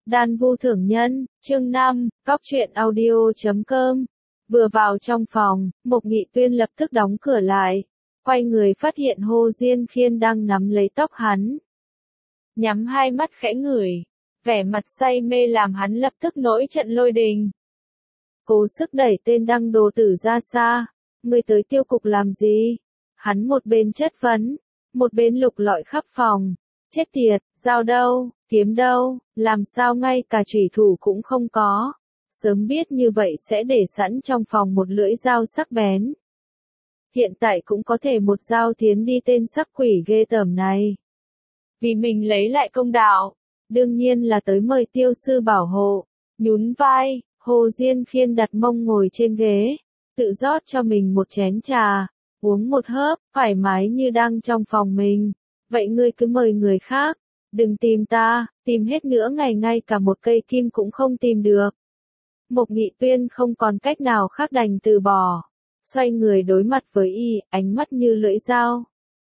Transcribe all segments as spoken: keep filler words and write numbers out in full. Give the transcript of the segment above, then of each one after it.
Đan Vu Thưởng Nhân, chương năm, Góc truyện audio chấm com. Vừa vào trong phòng, Mộc Nghị Tuyên lập tức đóng cửa lại. Quay người phát hiện Hồ Diên Khiên đang nắm lấy tóc hắn. Nhắm hai mắt khẽ ngửi. Vẻ mặt say mê làm hắn lập tức nổi trận lôi đình. Cố sức đẩy tên đăng đồ tử ra xa. Ngươi tới tiêu cục làm gì? Hắn một bên chất vấn, một bên lục lọi khắp phòng. Chết tiệt, dao đâu, kiếm đâu, làm sao ngay cả chủy thủ cũng không có. Sớm biết như vậy sẽ để sẵn trong phòng một lưỡi dao sắc bén. Hiện tại cũng có thể một dao tiến đi tên sắc quỷ ghê tởm này. Vì mình lấy lại công đạo, đương nhiên là tới mời tiêu sư bảo hộ. Nhún vai, Hồ Diên Khiên đặt mông ngồi trên ghế, tự rót cho mình một chén trà, uống một hớp, thoải mái như đang trong phòng mình. Vậy ngươi cứ mời người khác, đừng tìm ta, tìm hết nữa ngày ngay cả một cây kim cũng không tìm được. Mộc Nghị Tuyên không còn cách nào khác đành từ bỏ, xoay người đối mặt với y, ánh mắt như lưỡi dao.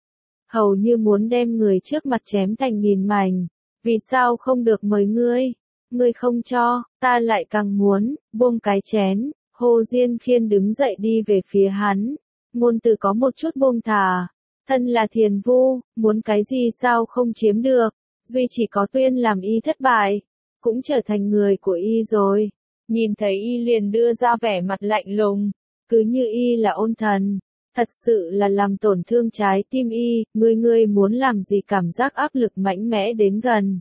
Hầu như muốn đem người trước mặt chém thành nghìn mảnh, vì sao không được mời ngươi, ngươi không cho, ta lại càng muốn, buông cái chén. Hồ Diên Khiên đứng dậy đi về phía hắn, ngôn từ có một chút buông thả. Thân là thiền vu, muốn cái gì sao không chiếm được, duy chỉ có Tuyên làm y thất bại, cũng trở thành người của y rồi. Nhìn thấy y liền đưa ra vẻ mặt lạnh lùng, cứ như y là ôn thần, thật sự là làm tổn thương trái tim y. Ngươi ngươi muốn làm gì? Cảm giác áp lực mạnh mẽ đến gần.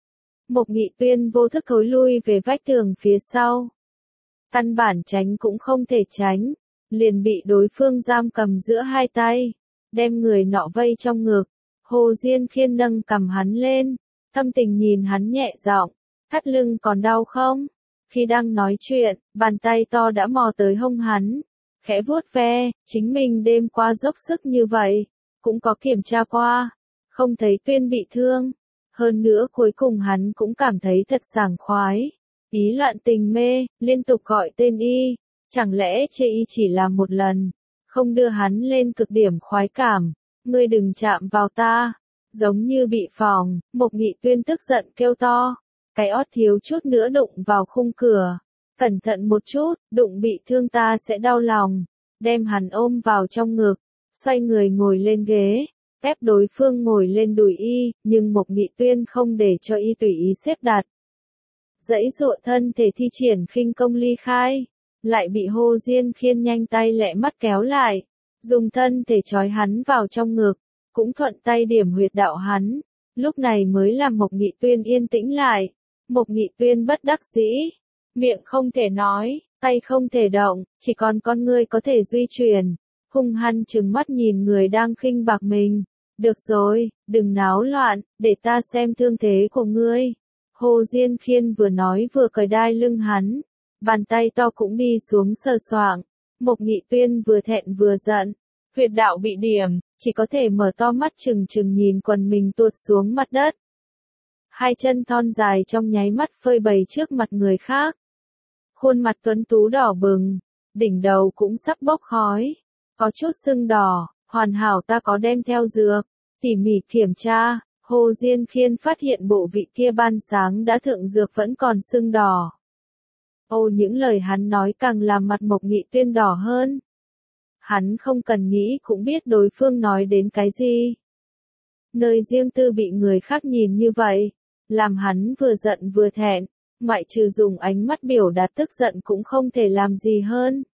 Mộc Nghị Tuyên vô thức thối lui về vách tường phía sau. Căn bản tránh cũng không thể tránh, liền bị đối phương giam cầm giữa hai tay, đem người nọ vây trong ngực. Hồ Diên Khiên nâng cầm hắn lên, thâm tình nhìn hắn nhẹ giọng, thắt lưng còn đau không? Khi đang nói chuyện, bàn tay to đã mò tới hông hắn, khẽ vuốt ve. Chính mình đêm qua dốc sức như vậy, cũng có kiểm tra qua, không thấy Tuyên bị thương. Hơn nữa cuối cùng hắn cũng cảm thấy thật sảng khoái. Ý loạn tình mê, liên tục gọi tên y, chẳng lẽ chê y chỉ làm một lần, không đưa hắn lên cực điểm khoái cảm. Ngươi đừng chạm vào ta, giống như bị phỏng. Mộc Nghị Tuyên tức giận kêu to, cái ót thiếu chút nữa đụng vào khung cửa. Cẩn thận một chút, đụng bị thương ta sẽ đau lòng. Đem hắn ôm vào trong ngực, xoay người ngồi lên ghế, ép đối phương ngồi lên đùi y, nhưng Mộc Nghị Tuyên không để cho y tùy ý xếp đặt. Dãy dụa thân thể thi triển khinh công ly khai, lại bị Hồ Diên Khiên nhanh tay lẹ mắt kéo lại, dùng thân thể trói hắn vào trong ngực, cũng thuận tay điểm huyệt đạo hắn. Lúc này mới làm Mộc Nghị Tuyên yên tĩnh lại. Mộc Nghị Tuyên bất đắc dĩ, miệng không thể nói, tay không thể động, chỉ còn con ngươi có thể duy chuyển, hung hăng trừng mắt nhìn người đang khinh bạc mình. Được rồi, đừng náo loạn, để ta xem thương thế của ngươi. Hồ Diên Khiên vừa nói vừa cởi đai lưng hắn, bàn tay to cũng đi xuống sờ soạng. Mộc Nghị Tuyên vừa thẹn vừa giận, huyệt đạo bị điểm, chỉ có thể mở to mắt trừng trừng nhìn quần mình tuột xuống mặt đất. Hai chân thon dài trong nháy mắt phơi bày trước mặt người khác. Khuôn mặt tuấn tú đỏ bừng, đỉnh đầu cũng sắp bốc khói, có chút sưng đỏ, hoàn hảo. Ta có đem theo dược, tỉ mỉ kiểm tra. Hồ Diên Khiên phát hiện bộ vị kia ban sáng đã thượng dược vẫn còn sưng đỏ. Ô, những lời hắn nói càng làm mặt Mộc Nghị Tuyên đỏ hơn. Hắn không cần nghĩ cũng biết đối phương nói đến cái gì. Nơi riêng tư bị người khác nhìn như vậy, làm hắn vừa giận vừa thẹn, ngoại trừ dùng ánh mắt biểu đạt tức giận cũng không thể làm gì hơn.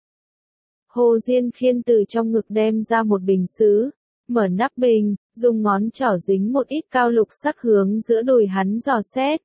Hồ Diên Khiên từ trong ngực đem ra một bình sứ, mở nắp bình, dùng ngón trỏ dính một ít cao lục sắc hướng giữa đùi hắn dò xét.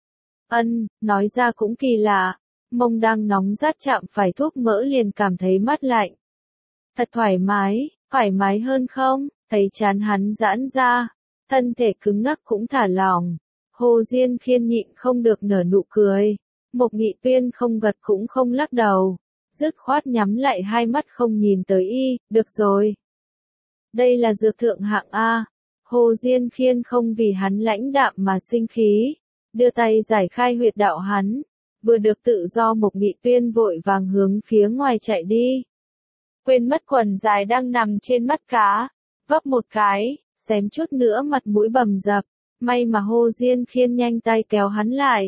Ân, nói ra cũng kỳ lạ, mông đang nóng rát chạm phải thuốc mỡ liền cảm thấy mát lạnh. Thật thoải mái, thoải mái hơn không? Thấy trán hắn giãn ra, thân thể cứng ngắc cũng thả lỏng. Hồ Diên Khiên nhịn không được nở nụ cười. Mộc Nghị Tuyên không gật cũng không lắc đầu, dứt khoát nhắm lại hai mắt không nhìn tới y. Được rồi, đây là dược thượng hạng A. Hồ Diên Khiên không vì hắn lãnh đạm mà sinh khí, đưa tay giải khai huyệt đạo hắn. Vừa được tự do, Mộc Nghị Tuyên vội vàng hướng phía ngoài chạy đi, quên mất quần dài đang nằm trên mắt cá, vấp một cái, xém chút nữa mặt mũi bầm dập. May mà Hồ Diên Khiên nhanh tay kéo hắn lại,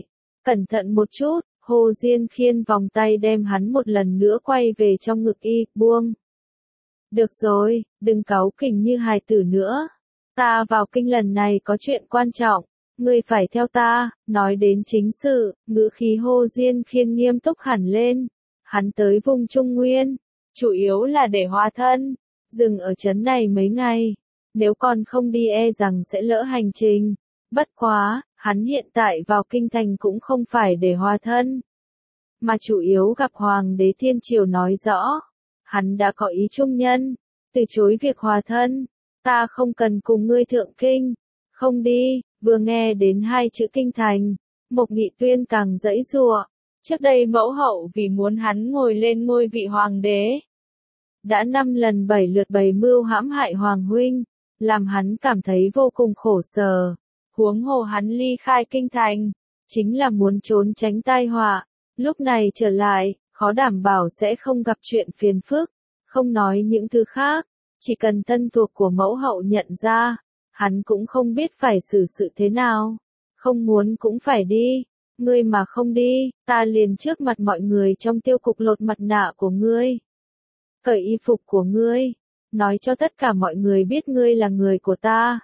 Cẩn thận một chút, Hồ Diên Khiên vòng tay đem hắn một lần nữa quay về trong ngực y, buông. Được rồi, đừng cáu kỉnh như hài tử nữa. Ta vào kinh lần này có chuyện quan trọng, ngươi phải theo ta. Nói đến chính sự, ngữ khí Hồ Diên Khiên nghiêm túc hẳn lên. Hắn tới vùng Trung Nguyên, chủ yếu là để hóa thân, dừng ở trấn này mấy ngày. Nếu còn không đi e rằng sẽ lỡ hành trình. Bất quá, hắn hiện tại vào kinh thành cũng không phải để hóa thân, mà chủ yếu gặp Hoàng đế Thiên Triều nói rõ. Hắn đã có ý trung nhân, từ chối việc hòa thân. Ta không cần cùng ngươi thượng kinh. Không đi. Vừa nghe đến hai chữ kinh thành, Mộc Nghị Tuyên càng giãy giụa. Trước đây mẫu hậu vì muốn hắn ngồi lên ngôi vị hoàng đế, đã năm lần bảy lượt bày mưu hãm hại hoàng huynh, làm hắn cảm thấy vô cùng khổ sở. Huống hồ hắn ly khai kinh thành, chính là muốn trốn tránh tai họa. Lúc này trở lại, khó đảm bảo sẽ không gặp chuyện phiền phức. Không nói những thứ khác, chỉ cần thân thuộc của mẫu hậu nhận ra, hắn cũng không biết phải xử sự thế nào. Không muốn cũng phải đi. Ngươi mà không đi, ta liền trước mặt mọi người trong tiêu cục lột mặt nạ của ngươi, cởi y phục của ngươi, nói cho tất cả mọi người biết ngươi là người của ta.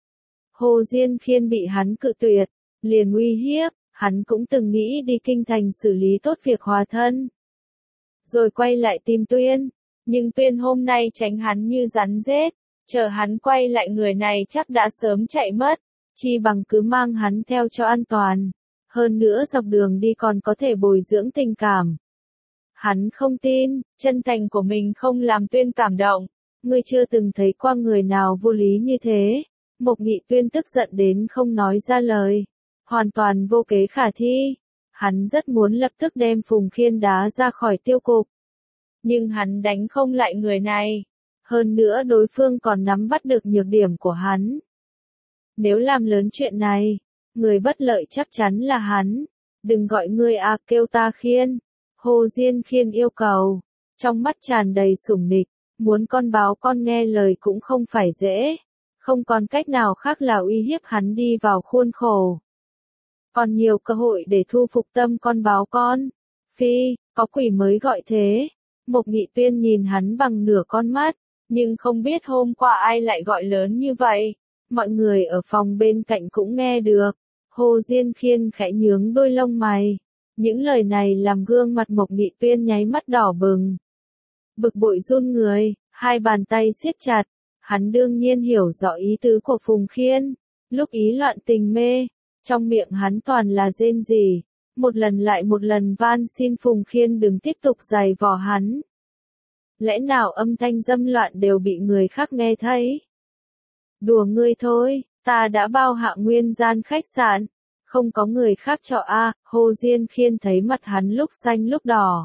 Hồ Diên Khiên bị hắn cự tuyệt, liền uy hiếp. Hắn cũng từng nghĩ đi kinh thành xử lý tốt việc hòa thân, rồi quay lại tìm Tuyên. Nhưng Tuyên hôm nay tránh hắn như rắn rết, chờ hắn quay lại người này chắc đã sớm chạy mất, chi bằng cứ mang hắn theo cho an toàn. Hơn nữa dọc đường đi còn có thể bồi dưỡng tình cảm. Hắn không tin, chân thành của mình không làm Tuyên cảm động. Ngươi chưa từng thấy qua người nào vô lý như thế. Mộc Nghị Tuyên tức giận đến không nói ra lời. Hoàn toàn vô kế khả thi. Hắn rất muốn lập tức đem Phùng Khiên đá ra khỏi tiêu cục. Nhưng hắn đánh không lại người này. Hơn nữa đối phương còn nắm bắt được nhược điểm của hắn. Nếu làm lớn chuyện này, người bất lợi chắc chắn là hắn. Đừng gọi ngươi à, kêu ta Khiên. Hồ Diên Khiên yêu cầu. Trong mắt tràn đầy sủng nịch. Muốn con báo con nghe lời cũng không phải dễ. Không còn cách nào khác là uy hiếp hắn đi vào khuôn khổ. Còn nhiều cơ hội để thu phục tâm con báo con. Phi, có quỷ mới gọi thế. Mộc Nghị Tuyên nhìn hắn bằng nửa con mắt, nhưng không biết hôm qua ai lại gọi lớn như vậy. Mọi người ở phòng bên cạnh cũng nghe được. Hồ Diên Khiên khẽ nhướng đôi lông mày. Những lời này làm gương mặt Mộc Nghị Tuyên nháy mắt đỏ bừng. Bực bội run người, hai bàn tay siết chặt. Hắn đương nhiên hiểu rõ ý tứ của Phùng Khiên. Lúc ý loạn tình mê, trong miệng hắn toàn là rên rỉ. Một lần lại một lần van xin Phùng Khiên đừng tiếp tục giày vò hắn. Lẽ nào âm thanh dâm loạn đều bị người khác nghe thấy? Đùa ngươi thôi, ta đã bao hạ nguyên gian khách sạn. Không có người khác chọ a. À. Hồ Diên Khiên thấy mặt hắn lúc xanh lúc đỏ.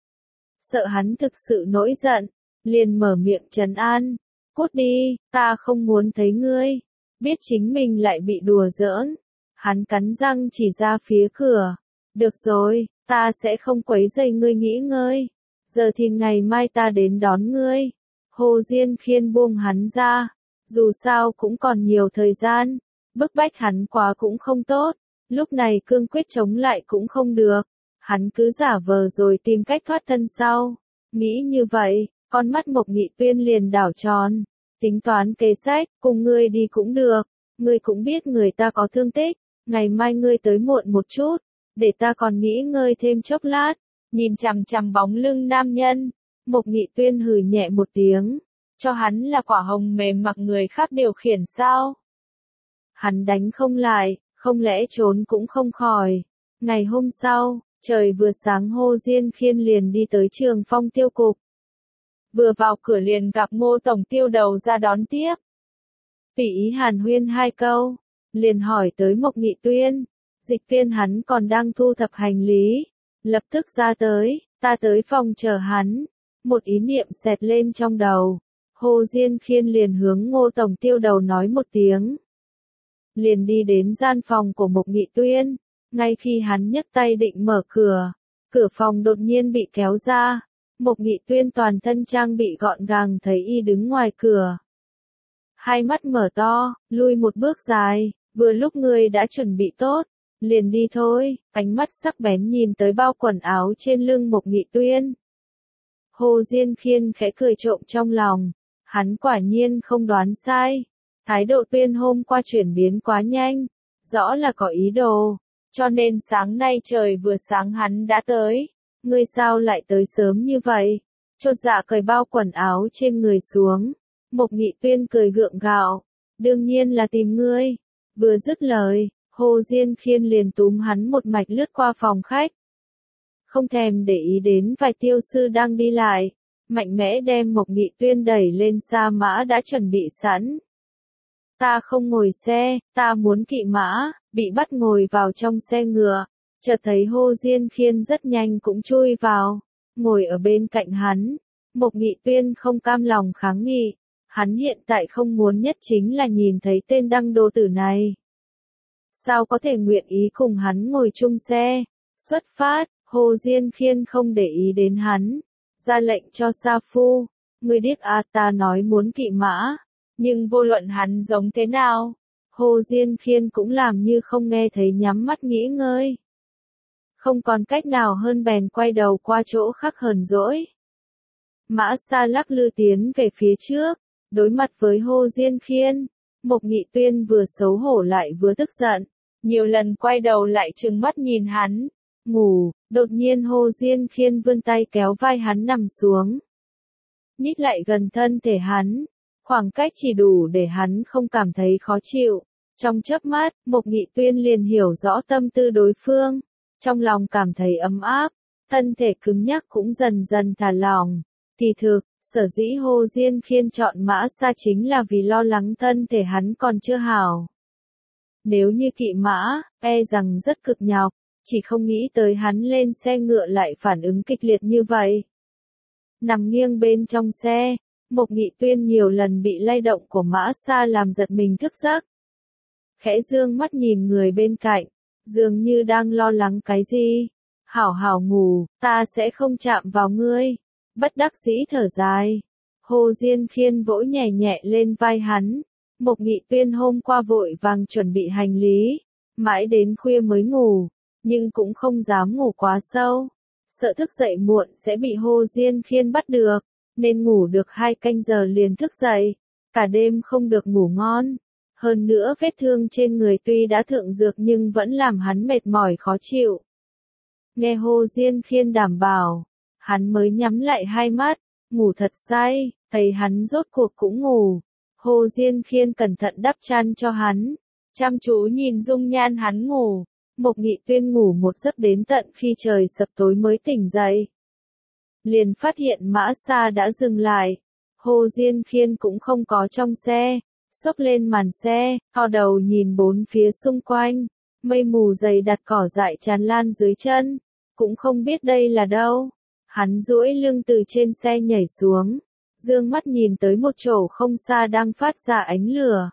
Sợ hắn thực sự nổi giận, liền mở miệng trấn an. Cút đi, ta không muốn thấy ngươi. Biết chính mình lại bị đùa giỡn. Hắn cắn răng chỉ ra phía cửa. Được rồi, ta sẽ không quấy rầy ngươi nghỉ ngơi. Giờ thì ngày mai ta đến đón ngươi. Hồ Diên Khiên buông hắn ra. Dù sao cũng còn nhiều thời gian. Bức bách hắn quá cũng không tốt. Lúc này cương quyết chống lại cũng không được. Hắn cứ giả vờ rồi tìm cách thoát thân sau. Nghĩ như vậy, con mắt Mộc Nghị Tuyên liền đảo tròn. Tính toán kế sách, cùng ngươi đi cũng được. Ngươi cũng biết người ta có thương tích. Ngày mai ngươi tới muộn một chút. Để ta còn nghỉ ngơi thêm chốc lát. Nhìn chằm chằm bóng lưng nam nhân. Mộc Nghị Tuyên hừ nhẹ một tiếng. Cho hắn là quả hồng mềm mặc người khác điều khiển sao? Hắn đánh không lại, không lẽ trốn cũng không khỏi. Ngày hôm sau, trời vừa sáng Hồ Diên Khiên liền đi tới Trường Phong tiêu cục. Vừa vào cửa liền gặp Ngô tổng tiêu đầu ra đón tiếp. Tùy ý hàn huyên hai câu, liền hỏi tới Mộc Nghị Tuyên. Dịch viên hắn còn đang thu thập hành lý. Lập tức ra tới, ta tới phòng chờ hắn. Một ý niệm xẹt lên trong đầu. Hồ Diên Khiên liền hướng Ngô tổng tiêu đầu nói một tiếng. Liền đi đến gian phòng của Mộc Nghị Tuyên. Ngay khi hắn nhấc tay định mở cửa, cửa phòng đột nhiên bị kéo ra. Mộc Nghị Tuyên toàn thân trang bị gọn gàng thấy y đứng ngoài cửa. Hai mắt mở to, lui một bước dài, vừa lúc ngươi đã chuẩn bị tốt, Liền đi thôi, ánh mắt sắc bén nhìn tới bao quần áo trên lưng Mộc Nghị Tuyên. Hồ Diên Khiên khẽ cười trộm trong lòng, hắn quả nhiên không đoán sai. Thái độ Tuyên hôm qua chuyển biến quá nhanh, rõ là có ý đồ, cho nên sáng nay trời vừa sáng hắn đã tới. Ngươi sao lại tới sớm như vậy? Chột dạ cởi bao quần áo trên người xuống. Mộc Nghị Tuyên cười gượng gạo, đương nhiên là tìm ngươi. Vừa dứt lời, Hồ Diên Khiên liền túm hắn một mạch lướt qua phòng khách. Không thèm để ý đến vài tiêu sư đang đi lại, mạnh mẽ đem Mộc Nghị Tuyên đẩy lên sa mã đã chuẩn bị sẵn. Ta không ngồi xe, ta muốn kỵ mã, bị bắt ngồi vào trong xe ngựa. Chợt thấy Hồ Diên Khiên rất nhanh cũng chui vào, ngồi ở bên cạnh hắn. Mộc Nghị Tuyên không cam lòng kháng nghị, hắn hiện tại không muốn nhất chính là nhìn thấy tên đăng đô tử này. Sao có thể nguyện ý cùng hắn ngồi chung xe? Xuất phát, Hồ Diên Khiên không để ý đến hắn, ra lệnh cho Sa Phu, ngươi điếc à, ta nói muốn kỵ mã, nhưng vô luận hắn giống thế nào, Hồ Diên Khiên cũng làm như không nghe thấy, nhắm mắt nghỉ ngơi. Không còn cách nào hơn bèn quay đầu qua chỗ khác hờn dỗi. Mã Sa lắc lư tiến về phía trước, đối mặt với Hồ Diên Khiên. Mộc Nghị Tuyên vừa xấu hổ lại vừa tức giận, nhiều lần quay đầu lại trừng mắt nhìn hắn. Ngủ, đột nhiên Hồ Diên Khiên vươn tay kéo vai hắn nằm xuống. Nhích lại gần thân thể hắn, khoảng cách chỉ đủ để hắn không cảm thấy khó chịu. Trong chớp mắt, Mộc Nghị Tuyên liền hiểu rõ tâm tư đối phương, trong lòng cảm thấy ấm áp, thân thể cứng nhắc cũng dần dần thả lỏng. Kỳ thực, sở dĩ Hồ Diên Khiên chọn Mã Sa chính là vì lo lắng thân thể hắn còn chưa hảo. Nếu như kỵ mã, e rằng rất cực nhọc, chỉ không nghĩ tới hắn lên xe ngựa lại phản ứng kịch liệt như vậy. Nằm nghiêng bên trong xe, Mộc Nghị Tuyên nhiều lần bị lay động của Mã Sa làm giật mình thức giấc. Khẽ dương mắt nhìn người bên cạnh, dường như đang lo lắng cái gì. Hảo hảo ngủ, ta sẽ không chạm vào ngươi. Bất đắc dĩ thở dài. Hồ Diên Khiên vỗ nhẹ nhẹ lên vai hắn. Mộc Nghị Tuyên hôm qua vội vàng chuẩn bị hành lý, mãi đến khuya mới ngủ, nhưng cũng không dám ngủ quá sâu, sợ thức dậy muộn sẽ bị Hồ Diên Khiên bắt được, nên ngủ được hai canh giờ liền thức dậy, cả đêm không được ngủ ngon. Hơn nữa vết thương trên người tuy đã thượng dược nhưng vẫn làm hắn mệt mỏi khó chịu. Nghe Hồ Diên Khiên đảm bảo, hắn mới nhắm lại hai mắt, ngủ thật say, thấy hắn rốt cuộc cũng ngủ. Hồ Diên Khiên cẩn thận đắp chăn cho hắn, chăm chú nhìn dung nhan hắn ngủ. Mộc Nghị Tuyên ngủ một giấc đến tận khi trời sập tối mới tỉnh dậy. Liền phát hiện Mã Sa đã dừng lại. Hồ Diên Khiên cũng không có trong xe, xốc lên màn xe, thò đầu nhìn bốn phía xung quanh, mây mù dày đặt cỏ dại tràn lan dưới chân, cũng không biết đây là đâu. Hắn duỗi lưng từ trên xe nhảy xuống, dương mắt nhìn tới một chỗ không xa đang phát ra ánh lửa.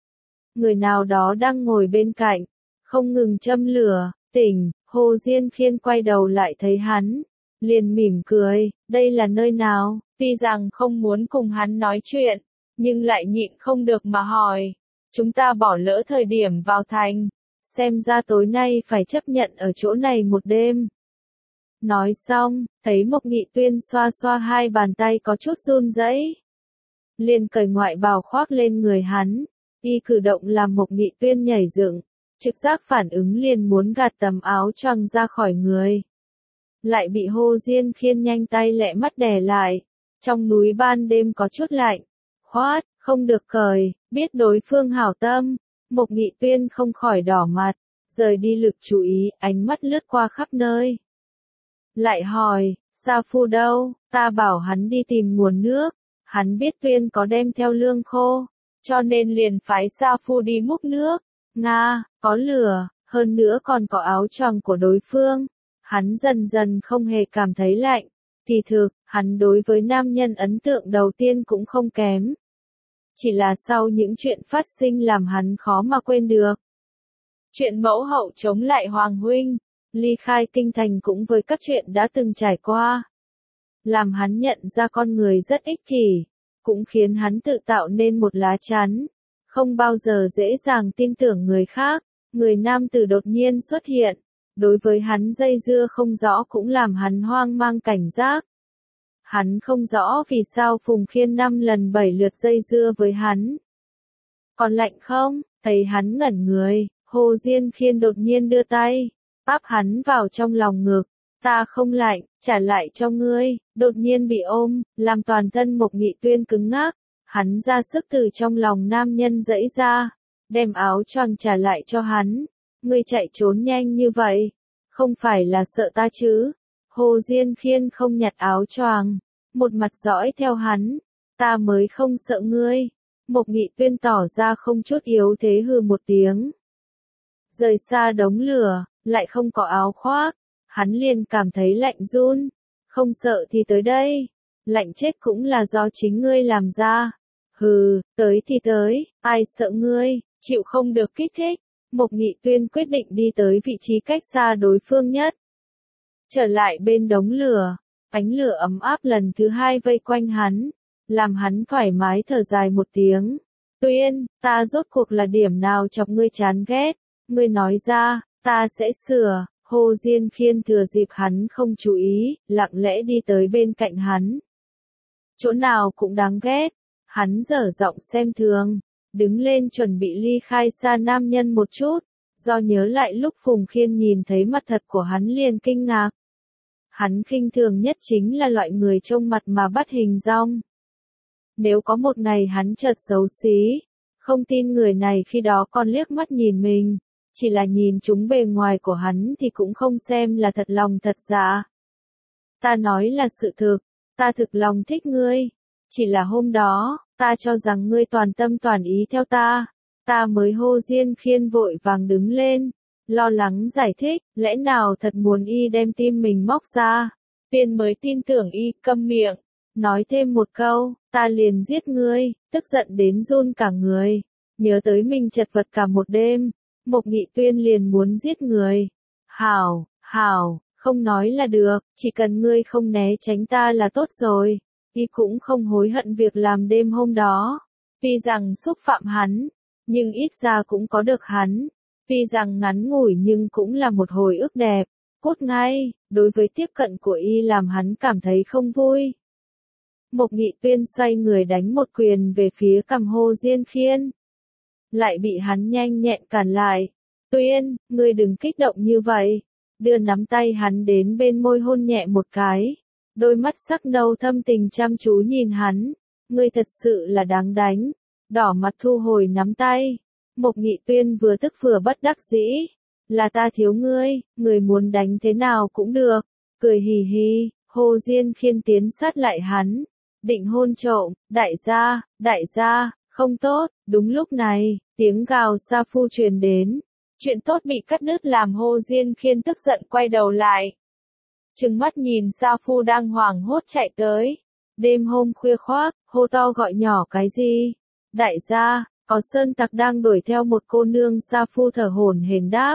Người nào đó đang ngồi bên cạnh, không ngừng châm lửa. Tỉnh, Hồ Diên Khiên quay đầu lại thấy hắn, liền mỉm cười, đây là nơi nào? Tuy rằng không muốn cùng hắn nói chuyện, nhưng lại nhịn không được mà hỏi. Chúng ta bỏ lỡ thời điểm vào thành, xem ra tối nay phải chấp nhận ở chỗ này một đêm. Nói xong, thấy Mộc Nghị Tuyên xoa xoa hai bàn tay có chút run rẩy, liền cởi ngoại bào khoác lên người hắn. Y cử động làm Mộc Nghị Tuyên nhảy dựng, trực giác phản ứng liền muốn gạt tấm áo choàng ra khỏi người. Lại bị Hồ Diên Khiên nhanh tay lẹ mắt đè lại. Trong núi ban đêm có chút lạnh, khoát, không được cởi, biết đối phương hảo tâm. Mộc Nghị Tuyên không khỏi đỏ mặt, rời đi lực chú ý, ánh mắt lướt qua khắp nơi. Lại hỏi, Sa Phu đâu? Ta bảo hắn đi tìm nguồn nước, hắn biết Tuyên có đem theo lương khô, cho nên liền phái Sa Phu đi múc nước. Nga, có lửa, hơn nữa còn có áo choàng của đối phương. Hắn dần dần không hề cảm thấy lạnh. Kỳ thực, hắn đối với nam nhân ấn tượng đầu tiên cũng không kém. Chỉ là sau những chuyện phát sinh làm hắn khó mà quên được. Chuyện mẫu hậu chống lại Hoàng huynh, ly khai kinh thành cũng với các chuyện đã từng trải qua. Làm hắn nhận ra con người rất ích kỷ, cũng khiến hắn tự tạo nên một lá chắn. Không bao giờ dễ dàng tin tưởng người khác. người nam tử đột nhiên xuất hiện, đối với hắn dây dưa không rõ cũng làm hắn hoang mang cảnh giác. Hắn không rõ vì sao Phùng Khiên năm lần bảy lượt dây dưa với hắn. Còn lạnh không? Thấy hắn ngẩn người, Hồ Diên Khiên đột nhiên đưa tay, áp hắn vào trong lòng ngực. Ta không lạnh, trả lại cho ngươi. Đột nhiên bị ôm, làm toàn thân Mộc Nghị Tuyên cứng ngắc. Hắn ra sức từ trong lòng nam nhân giãy ra, đem áo choàng trả lại cho hắn. Ngươi chạy trốn nhanh như vậy, không phải là sợ ta chứ? Hồ Diên Khiên không nhặt áo choàng, một mặt dõi theo hắn. Ta mới không sợ ngươi. Mộc Nghị Tuyên tỏ ra không chút yếu thế hừ một tiếng. Rời xa đống lửa, lại không có áo khoác, hắn liền cảm thấy lạnh run. Không sợ thì tới đây, lạnh chết cũng là do chính ngươi làm ra. Hừ, tới thì tới, ai sợ ngươi, chịu không được kích thích. Mộc Nghị Tuyên quyết định đi tới vị trí cách xa đối phương nhất. Trở lại bên đống lửa, ánh lửa ấm áp lần thứ hai vây quanh hắn, làm hắn thoải mái thở dài một tiếng. Tuyên, ta rốt cuộc là điểm nào chọc ngươi chán ghét, ngươi nói ra, ta sẽ sửa. Hồ Diên Khiên thừa dịp hắn không chú ý, lặng lẽ đi tới bên cạnh hắn. Chỗ nào cũng đáng ghét, hắn dở giọng xem thường, đứng lên chuẩn bị ly khai xa nam nhân một chút, do nhớ lại lúc Phùng Khiên nhìn thấy mặt thật của hắn liền kinh ngạc. Hắn khinh thường nhất chính là loại người trông mặt mà bắt hình dong. Nếu có một ngày hắn chợt xấu xí, không tin người này khi đó còn liếc mắt nhìn mình, chỉ là nhìn chúng bề ngoài của hắn thì cũng không xem là thật lòng thật dạ. Ta nói là sự thực, ta thực lòng thích ngươi, chỉ là hôm đó, ta cho rằng ngươi toàn tâm toàn ý theo ta, ta mới. Hồ Diên Khiên vội vàng đứng lên, lo lắng giải thích, lẽ nào thật muốn y đem tim mình móc ra. Tuyên mới tin tưởng y, câm miệng, nói thêm một câu, ta liền giết ngươi, tức giận đến run cả người, nhớ tới mình chật vật cả một đêm, Mộc Nghị Tuyên liền muốn giết người. Hảo, hảo, không nói là được, chỉ cần ngươi không né tránh ta là tốt rồi. Y cũng không hối hận việc làm đêm hôm đó, tuy rằng xúc phạm hắn, nhưng ít ra cũng có được hắn, tuy rằng ngắn ngủi nhưng cũng là một hồi ức đẹp. Cốt ngay, đối với tiếp cận của y làm hắn cảm thấy không vui. Mộc Nghị Tuyên xoay người đánh một quyền về phía cằm Hồ Diên Khiên, lại bị hắn nhanh nhẹn cản lại. Tuyên, ngươi đừng kích động như vậy. Đưa nắm tay hắn đến bên môi hôn nhẹ một cái. Đôi mắt sắc nâu thâm tình chăm chú nhìn hắn. Ngươi thật sự là đáng đánh. Đỏ mặt thu hồi nắm tay. Mộc Nghị Tuyên vừa tức vừa bất đắc dĩ. Là ta thiếu ngươi, ngươi muốn đánh thế nào cũng được. Cười hì hì, Hồ Diên Khiên tiến sát lại hắn. Định hôn trộm, đại gia, đại gia, không tốt. Đúng lúc này, tiếng gào Sa Phu truyền đến. Chuyện tốt bị cắt đứt làm Hồ Diên Khiên tức giận quay đầu lại. Trừng mắt nhìn Sa Phu đang hoảng hốt chạy tới. Đêm hôm khuya khoác, hô to gọi nhỏ cái gì? Đại gia, có sơn tặc đang đuổi theo một cô nương. Sa Phu thở hổn hển đáp.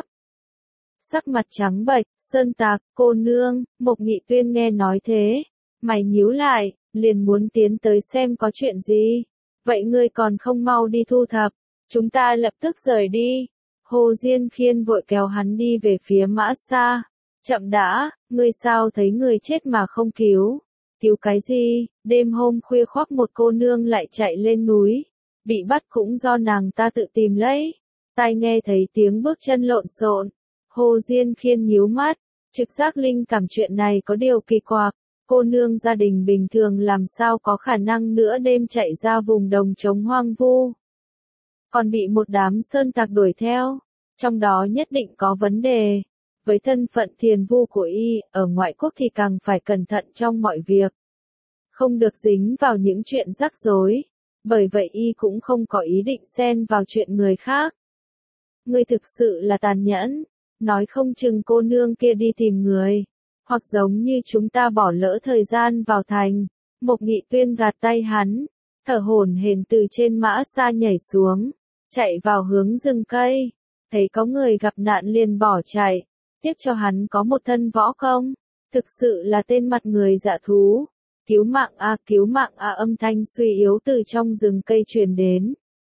Sắc mặt trắng bệch, sơn tặc, cô nương. Mộc Nghị Tuyên nghe nói thế, mày nhíu lại, liền muốn tiến tới xem có chuyện gì. Vậy ngươi còn không mau đi thu thập, chúng ta lập tức rời đi. Hồ Diên Khiên vội kéo hắn đi về phía Mã Sa. Chậm đã, ngươi sao thấy người chết mà không cứu? Cứu cái gì? Đêm hôm khuya khoác một cô nương lại chạy lên núi, bị bắt cũng do nàng ta tự tìm lấy. Tai nghe thấy tiếng bước chân lộn xộn, Hồ Diên Khiên nhíu mắt, trực giác linh cảm chuyện này có điều kỳ quặc. Cô nương gia đình bình thường làm sao có khả năng nửa đêm chạy ra vùng đồng trống hoang vu, còn bị một đám sơn tặc đuổi theo, trong đó nhất định có vấn đề. Với thân phận thiền vu của y, ở ngoại quốc thì càng phải cẩn thận trong mọi việc, không được dính vào những chuyện rắc rối, bởi vậy y cũng không có ý định xen vào chuyện người khác. Ngươi thực sự là tàn nhẫn, nói không chừng cô nương kia đi tìm người, hoặc giống như chúng ta bỏ lỡ thời gian vào thành. Mộc Nghị Tuyên gạt tay hắn, thở hổn hển từ trên Mã Sa nhảy xuống, chạy vào hướng rừng cây, thấy có người gặp nạn liền bỏ chạy, tiếc cho hắn có một thân võ công, thực sự là tên mặt người dạ thú. Cứu mạng a, cứu mạng a, âm thanh suy yếu từ trong rừng cây truyền đến.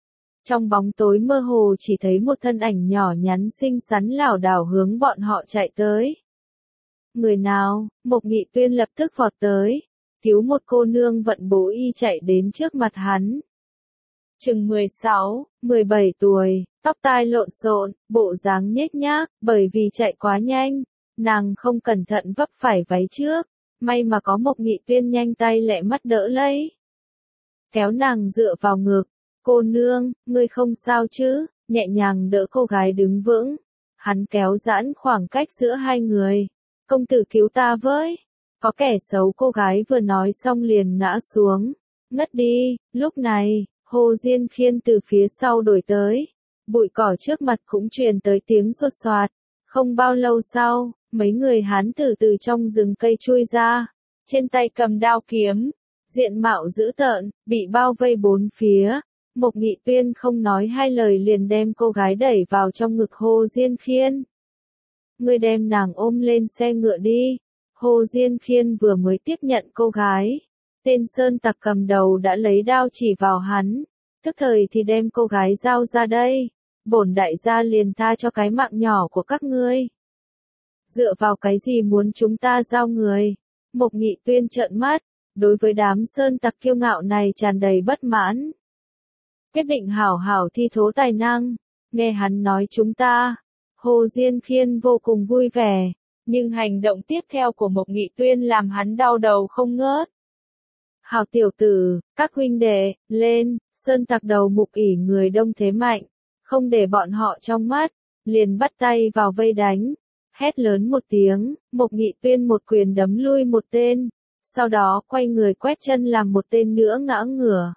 Trong bóng tối mơ hồ chỉ thấy một thân ảnh nhỏ nhắn xinh xắn lảo đảo hướng bọn họ chạy tới. Người nào? Mộc Nghị Tuyên lập tức vọt tới, cứu một cô nương vận bố y chạy đến trước mặt hắn. Chừng mười sáu, mười bảy tuổi, tóc tai lộn xộn, bộ dáng nhếch nhác, bởi vì chạy quá nhanh, nàng không cẩn thận vấp phải váy trước, may mà có Mộc Nghị Tuyên nhanh tay lẹ mắt đỡ lấy. Kéo nàng dựa vào ngực, cô nương, ngươi không sao chứ, nhẹ nhàng đỡ cô gái đứng vững. Hắn kéo giãn khoảng cách giữa hai người. Công tử cứu ta với. Có kẻ xấu, cô gái vừa nói xong liền ngã xuống, ngất đi. Lúc này, Hồ Diên Khiên từ phía sau đuổi tới. Bụi cỏ trước mặt cũng truyền tới tiếng sột soạt. Không bao lâu sau, mấy người Hán tử từ trong rừng cây chui ra. Trên tay cầm đao kiếm, diện mạo dữ tợn, bị bao vây bốn phía. Mộc Nghị Tuyên không nói hai lời liền đem cô gái đẩy vào trong ngực Hồ Diên Khiên. Ngươi đem nàng ôm lên xe ngựa đi. Hồ Diên Khiên vừa mới tiếp nhận cô gái. Tên sơn tặc cầm đầu đã lấy đao chỉ vào hắn. Tức thời thì đem cô gái giao ra đây. Bổn đại gia liền tha cho cái mạng nhỏ của các ngươi. Dựa vào cái gì muốn chúng ta giao người? Mộc Nghị Tuyên trợn mắt. Đối với đám sơn tặc kiêu ngạo này tràn đầy bất mãn. Quyết định hảo hảo thi thố tài năng. Nghe hắn nói chúng ta. Hồ Diên Khiên vô cùng vui vẻ. Nhưng hành động tiếp theo của Mộc Nghị Tuyên làm hắn đau đầu không ngớt. Hảo tiểu tử, các huynh đệ, lên, sơn tặc đầu mục ỉ người đông thế mạnh. Không để bọn họ trong mắt. Liền bắt tay vào vây đánh. Hét lớn một tiếng, Mộc Nghị Tuyên một quyền đấm lui một tên. Sau đó quay người quét chân làm một tên nữa ngã ngửa.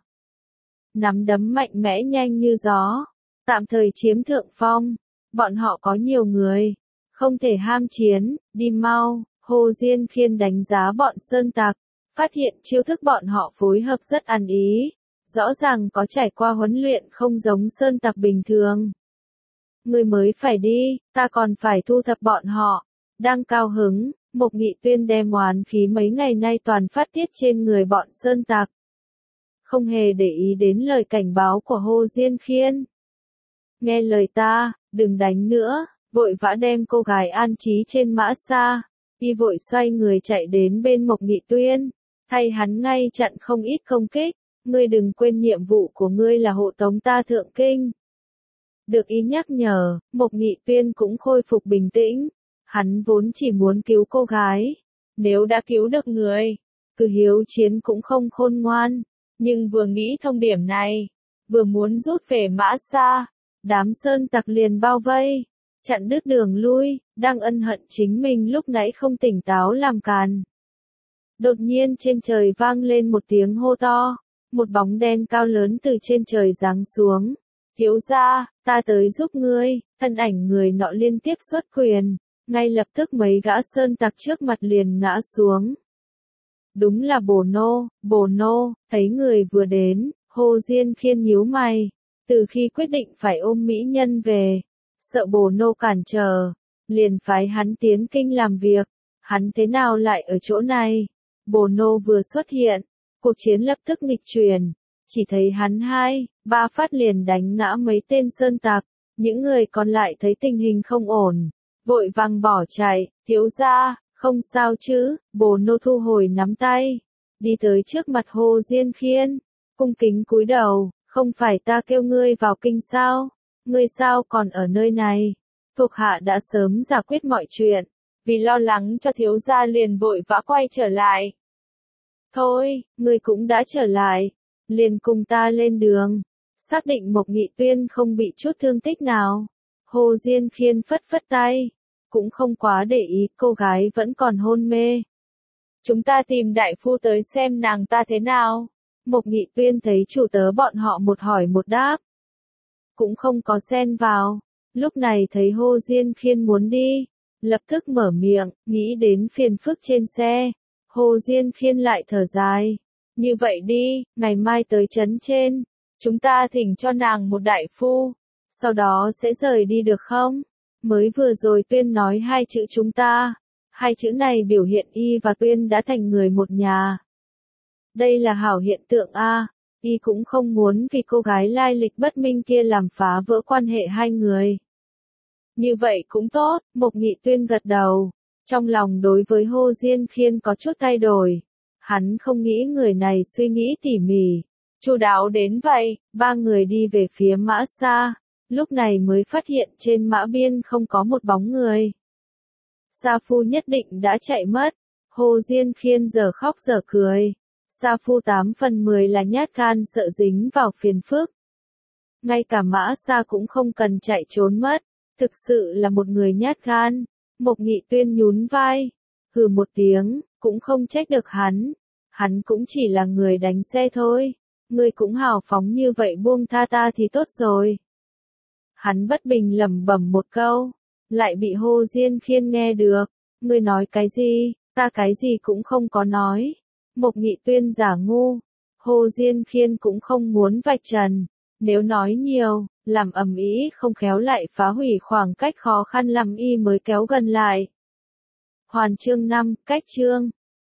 Nắm đấm mạnh mẽ nhanh như gió, tạm thời chiếm thượng phong. Bọn họ có nhiều người, không thể ham chiến, đi mau. Hồ Diên Khiên đánh giá bọn sơn tặc, phát hiện chiêu thức bọn họ phối hợp rất ăn ý, rõ ràng có trải qua huấn luyện không giống sơn tặc bình thường. Người mới phải đi, ta còn phải thu thập bọn họ. Đang cao hứng, Mộc Nghị Tuyên đem oán khí mấy ngày nay toàn phát tiết trên người bọn sơn tặc. Không hề để ý đến lời cảnh báo của Hồ Diên Khiên. Nghe lời ta, đừng đánh nữa, vội vã đem cô gái an trí trên mã xa. Y vội xoay người chạy đến bên Mộc Nghị Tuyên, thay hắn ngay chặn không ít công kích. Ngươi đừng quên nhiệm vụ của ngươi là hộ tống ta thượng kinh. Được ý nhắc nhở, Mộc Nghị Tuyên cũng khôi phục bình tĩnh. Hắn vốn chỉ muốn cứu cô gái. Nếu đã cứu được người, cứ hiếu chiến cũng không khôn ngoan. Nhưng vừa nghĩ thông điểm này, vừa muốn rút về mã xa, đám sơn tặc liền bao vây, chặn đứt đường lui, đang ân hận chính mình lúc nãy không tỉnh táo làm càn. Đột nhiên trên trời vang lên một tiếng hô to, một bóng đen cao lớn từ trên trời giáng xuống. Thiếu gia, ta tới giúp ngươi. Thân ảnh người nọ liên tiếp xuất quyền, ngay lập tức mấy gã sơn tặc trước mặt liền ngã xuống. Đúng là Bồ Nô. Bồ Nô, thấy người vừa đến, Hồ Diên Khiên nhíu mày. Từ khi quyết định phải ôm mỹ nhân về, sợ Bồ Nô cản trở, liền phái hắn tiến kinh làm việc. Hắn thế nào lại ở chỗ này? Bồ Nô vừa xuất hiện, cuộc chiến lập tức nghịch chuyển. Chỉ thấy hắn hai, ba phát liền đánh ngã mấy tên sơn tặc. Những người còn lại thấy tình hình không ổn, vội vàng bỏ chạy. Thiếu gia, không sao chứ? Bồ Nô thu hồi nắm tay, đi tới trước mặt Hồ Diên Khiên, cung kính cúi đầu. Không phải ta kêu ngươi vào kinh sao? Ngươi sao còn ở nơi này? Thuộc hạ đã sớm giải quyết mọi chuyện, vì lo lắng cho thiếu gia liền vội vã quay trở lại. Thôi, ngươi cũng đã trở lại, liền cùng ta lên đường. Xác định Mộc Nghị Tuyên không bị chút thương tích nào, Hồ Diên Khiên phất phất tay, cũng không quá để ý, cô gái vẫn còn hôn mê. Chúng ta tìm đại phu tới xem nàng ta thế nào. Mộc Nghị Tuyên thấy chủ tớ bọn họ một hỏi một đáp, cũng không có xen vào. Lúc này thấy Hồ Diên Khiên muốn đi, lập tức mở miệng, nghĩ đến phiền phức trên xe. Hồ Diên Khiên lại thở dài. Như vậy đi, ngày mai tới trấn trên, chúng ta thỉnh cho nàng một đại phu, sau đó sẽ rời đi được không? Mới vừa rồi Tuyên nói hai chữ chúng ta, hai chữ này biểu hiện y và Tuyên đã thành người một nhà. Đây là hảo hiện tượng a. Y cũng không muốn vì cô gái lai lịch bất minh kia làm phá vỡ quan hệ hai người. Như vậy cũng tốt, Mộc Nghị Tuyên gật đầu. Trong lòng đối với Hồ Diên Khiên có chút thay đổi. Hắn không nghĩ người này suy nghĩ tỉ mỉ, chu đáo đến vậy. Ba người đi về phía Mã Sa, lúc này mới phát hiện trên mã biên không có một bóng người. Sa Phu nhất định đã chạy mất. Hồ Diên Khiên giờ khóc giờ cười. Sa Phu tám phần mười là nhát gan sợ dính vào phiền phức. Ngay cả Mã Sa cũng không cần chạy trốn mất. Thực sự là một người nhát gan. Mộc Nghị Tuyên nhún vai, hừ một tiếng, cũng không trách được hắn. Hắn cũng chỉ là người đánh xe thôi. Ngươi cũng hào phóng như vậy buông tha ta thì tốt rồi. Hắn bất bình lẩm bẩm một câu, lại bị Hồ Diên Khiên nghe được. Ngươi nói cái gì? Ta cái gì cũng không có nói. Mộc Nghị Tuyên giả ngu. Hồ Diên Khiên cũng không muốn vạch trần. Nếu nói nhiều, làm ầm ĩ không khéo lại phá hủy khoảng cách khó khăn làm y mới kéo gần lại. Hoàn chương năm, cách chương.